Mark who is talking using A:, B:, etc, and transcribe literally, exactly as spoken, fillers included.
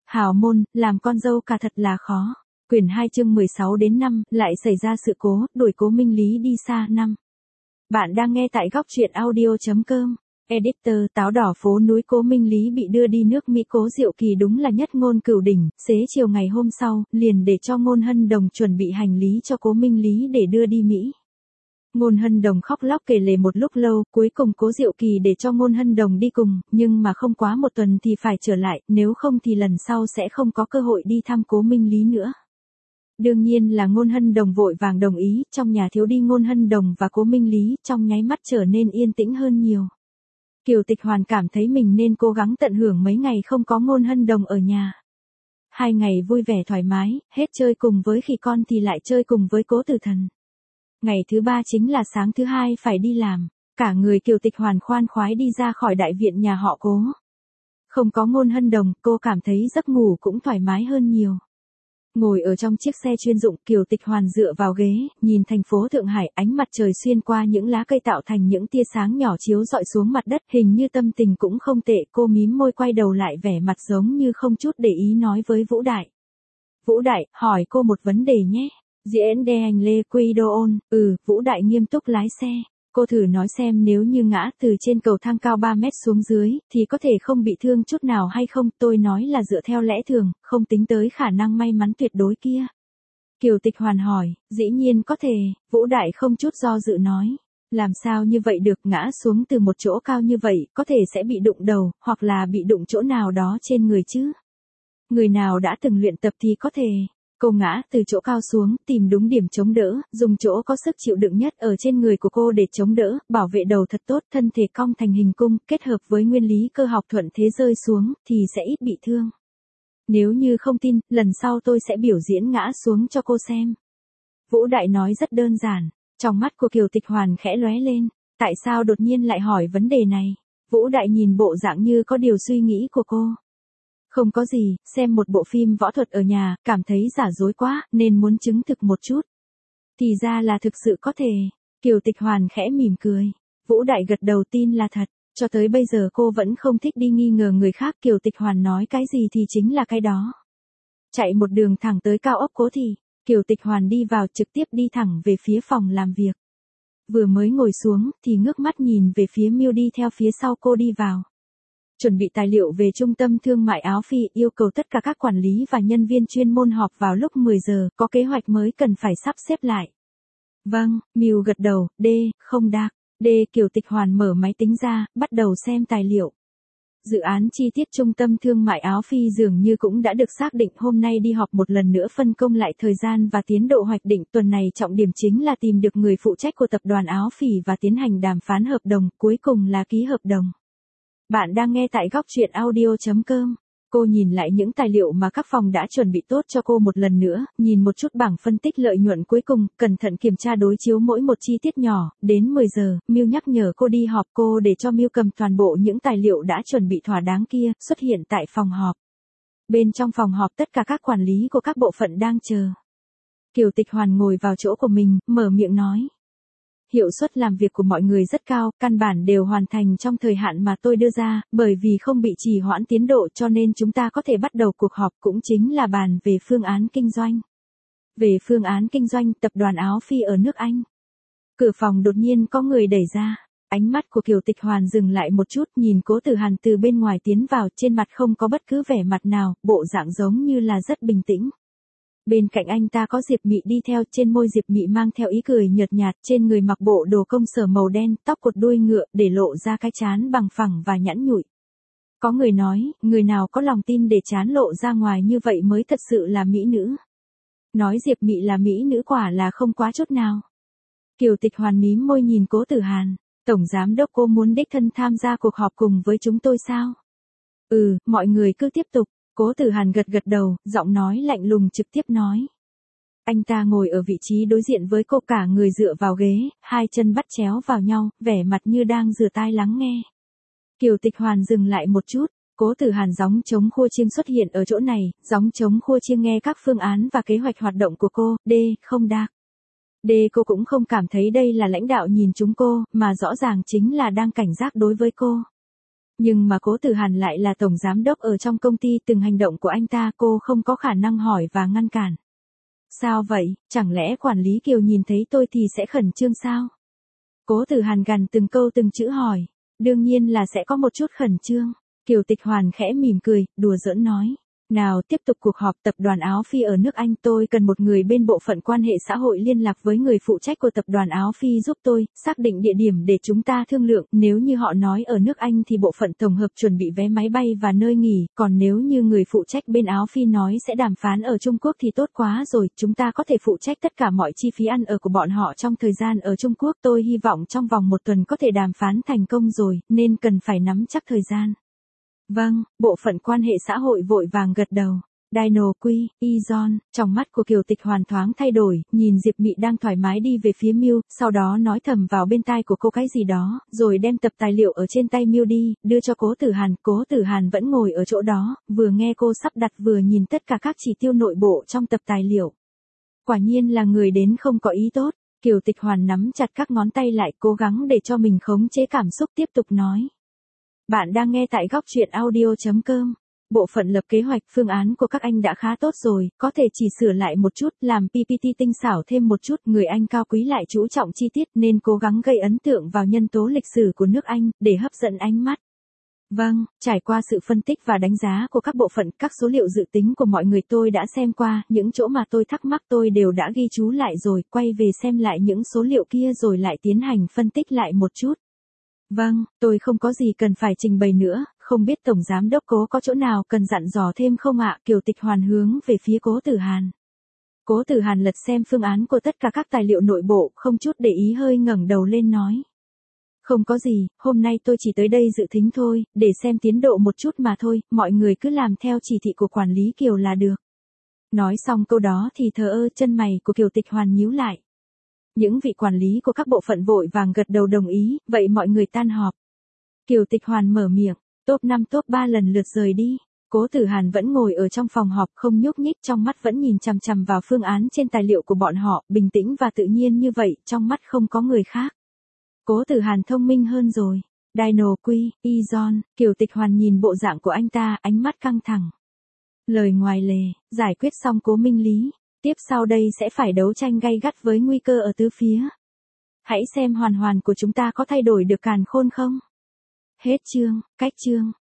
A: Hào môn, làm con dâu cả thật là khó. Quyển hai chương mười sáu đến năm, lại xảy ra sự cố, đuổi Cố Minh Lý đi xa năm. Bạn đang nghe tại góc truyện audio chấm com. Editor, táo đỏ phố núi. Cố Minh Lý bị đưa đi nước Mỹ. Cố Diệu Kỳ đúng là nhất ngôn cửu đỉnh, xế chiều ngày hôm sau, liền để cho Ngôn Hân Đồng chuẩn bị hành lý cho Cố Minh Lý để đưa đi Mỹ. Ngôn Hân Đồng khóc lóc kể lể một lúc lâu, cuối cùng Cố Diệu Kỳ để cho Ngôn Hân Đồng đi cùng, nhưng mà không quá một tuần thì phải trở lại, nếu không thì lần sau sẽ không có cơ hội đi thăm Cố Minh Lý nữa. Đương nhiên là Ngôn Hân Đồng vội vàng đồng ý, trong nhà thiếu đi Ngôn Hân Đồng và Cố Minh Lý, trong nháy mắt trở nên yên tĩnh hơn nhiều. Kiều Tịch Hoàn cảm thấy mình nên cố gắng tận hưởng mấy ngày không có Ngôn Hân Đồng ở nhà. Hai ngày vui vẻ thoải mái, hết chơi cùng với khỉ con thì lại chơi cùng với Cố Tử Thần. Ngày thứ ba chính là sáng thứ hai phải đi làm, cả người Kiều Tịch Hoàn khoan khoái đi ra khỏi đại viện nhà họ Cố. Không có Ngôn Hân Đồng, cô cảm thấy giấc ngủ cũng thoải mái hơn nhiều. Ngồi ở trong chiếc xe chuyên dụng, Kiều Tịch Hoàn dựa vào ghế, nhìn thành phố Thượng Hải, ánh mặt trời xuyên qua những lá cây tạo thành những tia sáng nhỏ chiếu rọi xuống mặt đất, hình như tâm tình cũng không tệ. Cô mím môi quay đầu lại vẻ mặt giống như không chút để ý nói với Vũ Đại. Vũ Đại, hỏi cô một vấn đề nhé. Diễn đe hành lê quy đô ôn, ừ, Vũ Đại nghiêm túc lái xe. Cô thử nói xem nếu như ngã từ trên cầu thang cao ba mét xuống dưới, thì có thể không bị thương chút nào hay không? Tôi nói là dựa theo lẽ thường, không tính tới khả năng may mắn tuyệt đối kia. Kiều Tịch Hoàn hỏi, dĩ nhiên có thể, Vũ Đại không chút do dự nói. Làm sao như vậy được, ngã xuống từ một chỗ cao như vậy, có thể sẽ bị đụng đầu, hoặc là bị đụng chỗ nào đó trên người chứ. Người nào đã từng luyện tập thì có thể. Cô ngã từ chỗ cao xuống, tìm đúng điểm chống đỡ, dùng chỗ có sức chịu đựng nhất ở trên người của cô để chống đỡ, bảo vệ đầu thật tốt, thân thể cong thành hình cung, kết hợp với nguyên lý cơ học thuận thế rơi xuống, thì sẽ ít bị thương. Nếu như không tin, lần sau tôi sẽ biểu diễn ngã xuống cho cô xem. Vũ Đại nói rất đơn giản, trong mắt của Kiều Tịch Hoàn khẽ lóe lên, tại sao đột nhiên lại hỏi vấn đề này? Vũ Đại nhìn bộ dạng như có điều suy nghĩ của cô. Không có gì, xem một bộ phim võ thuật ở nhà, cảm thấy giả dối quá, nên muốn chứng thực một chút. Thì ra là thực sự có thể. Kiều Tịch Hoàn khẽ mỉm cười. Vũ Đại gật đầu tin là thật. Cho tới bây giờ cô vẫn không thích đi nghi ngờ người khác. Kiều Tịch Hoàn nói cái gì thì chính là cái đó. Chạy một đường thẳng tới cao ốc Cố Thị, Kiều Tịch Hoàn đi vào trực tiếp đi thẳng về phía phòng làm việc. Vừa mới ngồi xuống thì ngước mắt nhìn về phía Miêu đi theo phía sau cô đi vào. Chuẩn bị tài liệu về trung tâm thương mại Áo Phi, yêu cầu tất cả các quản lý và nhân viên chuyên môn họp vào lúc mười giờ, có kế hoạch mới cần phải sắp xếp lại. Vâng, Miu gật đầu, D, không đạc. D, Kiều Tịch Hoàn mở máy tính ra, bắt đầu xem tài liệu. Dự án chi tiết trung tâm thương mại Áo Phi dường như cũng đã được xác định, hôm nay đi họp một lần nữa phân công lại thời gian và tiến độ hoạch định. Tuần này trọng điểm chính là tìm được người phụ trách của tập đoàn Áo Phỉ và tiến hành đàm phán hợp đồng, cuối cùng là ký hợp đồng. Bạn đang nghe tại góc truyện audio chấm com. Cô nhìn lại những tài liệu mà các phòng đã chuẩn bị tốt cho cô một lần nữa, nhìn một chút bảng phân tích lợi nhuận cuối cùng, cẩn thận kiểm tra đối chiếu mỗi một chi tiết nhỏ. Đến mười giờ, Miu nhắc nhở cô đi họp, cô để cho Miu cầm toàn bộ những tài liệu đã chuẩn bị thỏa đáng kia, xuất hiện tại phòng họp. Bên trong phòng họp tất cả các quản lý của các bộ phận đang chờ. Kiều Tịch Hoàn ngồi vào chỗ của mình, mở miệng nói. Hiệu suất làm việc của mọi người rất cao, căn bản đều hoàn thành trong thời hạn mà tôi đưa ra, bởi vì không bị trì hoãn tiến độ cho nên chúng ta có thể bắt đầu cuộc họp, cũng chính là bàn về phương án kinh doanh. Về phương án kinh doanh, tập đoàn Áo Phi ở nước Anh. Cửa phòng đột nhiên có người đẩy ra, ánh mắt của Kiều Tịch Hoàn dừng lại một chút, nhìn Cố Tử Hàn từ bên ngoài tiến vào, trên mặt không có bất cứ vẻ mặt nào, bộ dạng giống như là rất bình tĩnh. Bên cạnh anh ta có Diệp Mị đi theo, trên môi Diệp Mị mang theo ý cười nhợt nhạt, trên người mặc bộ đồ công sở màu đen, tóc cột đuôi ngựa, để lộ ra cái trán bằng phẳng và nhẵn nhụi. Có người nói, người nào có lòng tin để trán lộ ra ngoài như vậy mới thật sự là mỹ nữ. Nói Diệp Mị là mỹ nữ quả là không quá chút nào. Kiều Tịch Hoàn mím môi nhìn Cố Tử Hàn, tổng giám đốc cô muốn đích thân tham gia cuộc họp cùng với chúng tôi sao? Ừ, mọi người cứ tiếp tục. Cố Tử Hàn gật gật đầu, giọng nói lạnh lùng trực tiếp nói. Anh ta ngồi ở vị trí đối diện với cô, cả người dựa vào ghế, hai chân bắt chéo vào nhau, vẻ mặt như đang rửa tai lắng nghe. Kiều Tịch Hoàn dừng lại một chút, Cố Tử Hàn gióng trống khua chiêng xuất hiện ở chỗ này, gióng trống khua chiêng nghe các phương án và kế hoạch hoạt động của cô, D, không đạc. D, cô cũng không cảm thấy đây là lãnh đạo nhìn chúng cô, mà rõ ràng chính là đang cảnh giác đối với cô. Nhưng mà Cố Tử Hàn lại là tổng giám đốc ở trong công ty, từng hành động của anh ta cô không có khả năng hỏi và ngăn cản. Sao vậy, chẳng lẽ quản lý Kiều nhìn thấy tôi thì sẽ khẩn trương sao? Cố Tử Hàn gằn từng câu từng chữ hỏi. Đương nhiên là sẽ có một chút khẩn trương. Kiều Tịch Hoàn khẽ mỉm cười, đùa giỡn nói. Nào, tiếp tục cuộc họp tập đoàn Áo Phi ở nước Anh, tôi cần một người bên bộ phận quan hệ xã hội liên lạc với người phụ trách của tập đoàn Áo Phi giúp tôi, xác định địa điểm để chúng ta thương lượng, nếu như họ nói ở nước Anh thì bộ phận tổng hợp chuẩn bị vé máy bay và nơi nghỉ, còn nếu như người phụ trách bên Áo Phi nói sẽ đàm phán ở Trung Quốc thì tốt quá rồi, chúng ta có thể phụ trách tất cả mọi chi phí ăn ở của bọn họ trong thời gian ở Trung Quốc, tôi hy vọng trong vòng một tuần có thể đàm phán thành công rồi, nên cần phải nắm chắc thời gian. Vâng, bộ phận quan hệ xã hội vội vàng gật đầu. Dino Quy, Izon, trong mắt của Kiều Tịch Hoàn thoáng thay đổi, nhìn Diệp Mị đang thoải mái đi về phía Miu, sau đó nói thầm vào bên tai của cô cái gì đó, rồi đem tập tài liệu ở trên tay Miu đi, đưa cho Cố Tử Hàn. Cố Tử Hàn vẫn ngồi ở chỗ đó, vừa nghe cô sắp đặt vừa nhìn tất cả các chỉ tiêu nội bộ trong tập tài liệu. Quả nhiên là người đến không có ý tốt. Kiều Tịch Hoàn nắm chặt các ngón tay lại, cố gắng để cho mình khống chế cảm xúc, tiếp tục nói. Bạn đang nghe tại góc truyện audio chấm com. Bộ phận lập kế hoạch, phương án của các anh đã khá tốt rồi, có thể chỉ sửa lại một chút, làm pê pê tê tinh xảo thêm một chút, người Anh cao quý lại chú trọng chi tiết nên cố gắng gây ấn tượng vào nhân tố lịch sử của nước Anh, để hấp dẫn ánh mắt. Vâng, trải qua sự phân tích và đánh giá của các bộ phận, các số liệu dự tính của mọi người tôi đã xem qua, những chỗ mà tôi thắc mắc tôi đều đã ghi chú lại rồi, quay về xem lại những số liệu kia rồi lại tiến hành phân tích lại một chút. Vâng, tôi không có gì cần phải trình bày nữa, không biết Tổng Giám Đốc Cố có chỗ nào cần dặn dò thêm không ạ? Kiều Tịch Hoàn hướng về phía Cố Tử Hàn. Cố Tử Hàn lật xem phương án của tất cả các tài liệu nội bộ, không chút để ý hơi ngẩng đầu lên nói. Không có gì, hôm nay tôi chỉ tới đây dự thính thôi, để xem tiến độ một chút mà thôi, mọi người cứ làm theo chỉ thị của quản lý Kiều là được. Nói xong câu đó thì thờ ơ, chân mày của Kiều Tịch Hoàn nhíu lại. Những vị quản lý của các bộ phận vội vàng gật đầu đồng ý, vậy mọi người tan họp. Kiều Tịch Hoàn mở miệng, top năm top ba lần lượt rời đi. Cố Tử Hàn vẫn ngồi ở trong phòng họp không nhúc nhích, trong mắt vẫn nhìn chằm chằm vào phương án trên tài liệu của bọn họ, bình tĩnh và tự nhiên như vậy, trong mắt không có người khác. Cố Tử Hàn thông minh hơn rồi. Dino Quy, Izon, Kiều Tịch Hoàn nhìn bộ dạng của anh ta, ánh mắt căng thẳng. Lời ngoài lề, giải quyết xong Cố Minh Lý. Tiếp sau đây sẽ phải đấu tranh gay gắt với nguy cơ ở tứ phía. Hãy xem hoàn hoàn của chúng ta có thay đổi được càn khôn không? Hết chương, cách chương.